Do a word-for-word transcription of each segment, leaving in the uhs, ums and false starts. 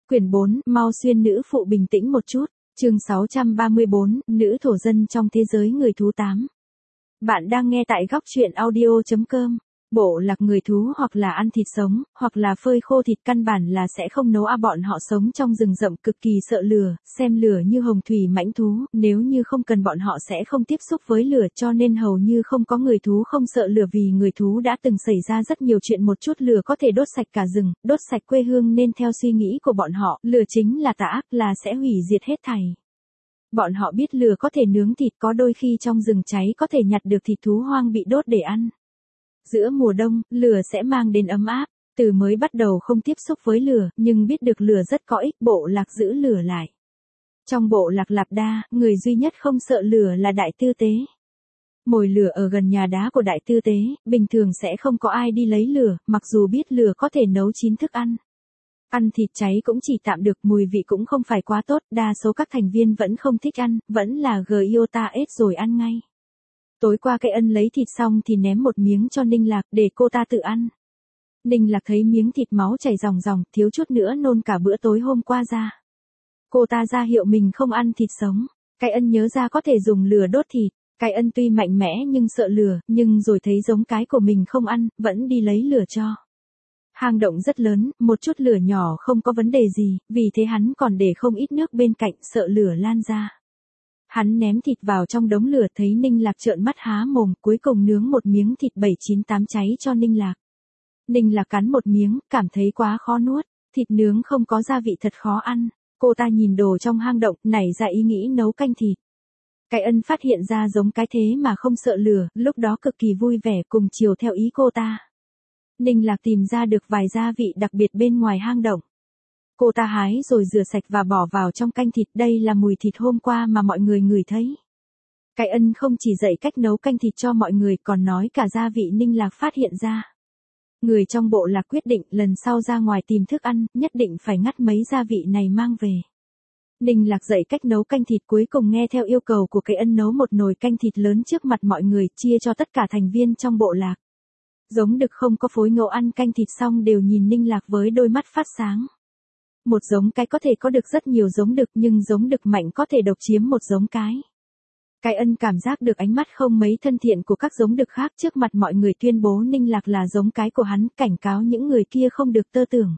Quyển bốn, mau xuyên nữ phụ bình tĩnh một chút. Chương sáu trăm ba mươi bốn, nữ thổ dân trong thế giới người thú tám. Bạn đang nghe tại góc truyện audio chấm com. Bộ lạc người thú hoặc là ăn thịt sống, hoặc là phơi khô thịt, căn bản là sẽ không nấu. A bọn họ sống trong rừng rậm, cực kỳ sợ lửa, xem lửa như hồng thủy mãnh thú, nếu như không cần bọn họ sẽ không tiếp xúc với lửa, cho nên hầu như không có người thú không sợ lửa, vì người thú đã từng xảy ra rất nhiều chuyện. Một chút lửa có thể đốt sạch cả rừng, đốt sạch quê hương, nên theo suy nghĩ của bọn họ, lửa chính là tà ác, là sẽ hủy diệt hết thảy. Bọn họ biết lửa có thể nướng thịt, có đôi khi trong rừng cháy có thể nhặt được thịt thú hoang bị đốt để ăn. Giữa mùa đông, lửa sẽ mang đến ấm áp. Từ mới bắt đầu không tiếp xúc với lửa, nhưng biết được lửa rất có ích, bộ lạc giữ lửa lại. Trong bộ lạc Lạp Đa, người duy nhất không sợ lửa là Đại Tư Tế. Mồi lửa ở gần nhà đá của Đại Tư Tế, bình thường sẽ không có ai đi lấy lửa, mặc dù biết lửa có thể nấu chín thức ăn. Ăn thịt cháy cũng chỉ tạm được, mùi vị cũng không phải quá tốt, đa số các thành viên vẫn không thích ăn, vẫn là Giota ết rồi ăn ngay. Tối qua Cây Ân lấy thịt xong thì ném một miếng cho Ninh Lạc, để cô ta tự ăn. Ninh Lạc thấy miếng thịt máu chảy ròng ròng, thiếu chút nữa nôn cả bữa tối hôm qua ra. Cô ta ra hiệu mình không ăn thịt sống. Cây Ân nhớ ra có thể dùng lửa đốt thịt. Cây Ân tuy mạnh mẽ nhưng sợ lửa, nhưng rồi thấy giống cái của mình không ăn, vẫn đi lấy lửa cho. Hang động rất lớn, một chút lửa nhỏ không có vấn đề gì, vì thế hắn còn để không ít nước bên cạnh, sợ lửa lan ra. Hắn ném thịt vào trong đống lửa, thấy Ninh Lạc trợn mắt há mồm, cuối cùng nướng một miếng thịt bảy chín tám cháy cho Ninh Lạc. Ninh Lạc cắn một miếng, cảm thấy quá khó nuốt, thịt nướng không có gia vị thật khó ăn. Cô ta nhìn đồ trong hang động, nảy ra ý nghĩ nấu canh thịt. Cái Ân phát hiện ra giống cái thế mà không sợ lửa, lúc đó cực kỳ vui vẻ, cùng chiều theo ý cô ta. Ninh Lạc tìm ra được vài gia vị đặc biệt bên ngoài hang động. Cô ta hái rồi rửa sạch và bỏ vào trong canh thịt, đây là mùi thịt hôm qua mà mọi người ngửi thấy. Cái Ân không chỉ dạy cách nấu canh thịt cho mọi người, còn nói cả gia vị Ninh Lạc phát hiện ra. Người trong bộ lạc quyết định lần sau ra ngoài tìm thức ăn, nhất định phải ngắt mấy gia vị này mang về. Ninh Lạc dạy cách nấu canh thịt, cuối cùng nghe theo yêu cầu của Cái Ân nấu một nồi canh thịt lớn trước mặt mọi người, chia cho tất cả thành viên trong bộ lạc. Giống đực không có phối ngẫu ăn canh thịt xong đều nhìn Ninh Lạc với đôi mắt phát sáng. Một giống cái có thể có được rất nhiều giống đực, nhưng giống đực mạnh có thể độc chiếm một giống cái. Cái Ân cảm giác được ánh mắt không mấy thân thiện của các giống đực khác, trước mặt mọi người tuyên bố Ninh Lạc là giống cái của hắn, cảnh cáo những người kia không được tơ tưởng.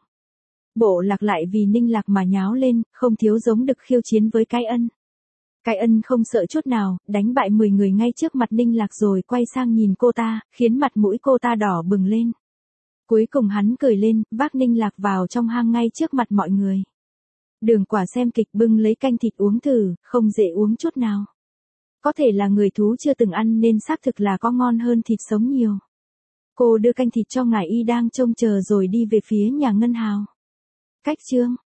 Bộ lạc lại vì Ninh Lạc mà nháo lên, không thiếu giống đực khiêu chiến với Cái Ân. Cái Ân không sợ chút nào, đánh bại mười người ngay trước mặt Ninh Lạc rồi quay sang nhìn cô ta, khiến mặt mũi cô ta đỏ bừng lên. Cuối cùng hắn cười lên, vác Ninh Lạc vào trong hang ngay trước mặt mọi người. Đường Quả xem kịch bưng lấy canh thịt uống thử, không dễ uống chút nào. Có thể là người thú chưa từng ăn nên xác thực là có ngon hơn thịt sống nhiều. Cô đưa canh thịt cho ngải y đang trông chờ rồi đi về phía nhà ngân hào. Cách chương,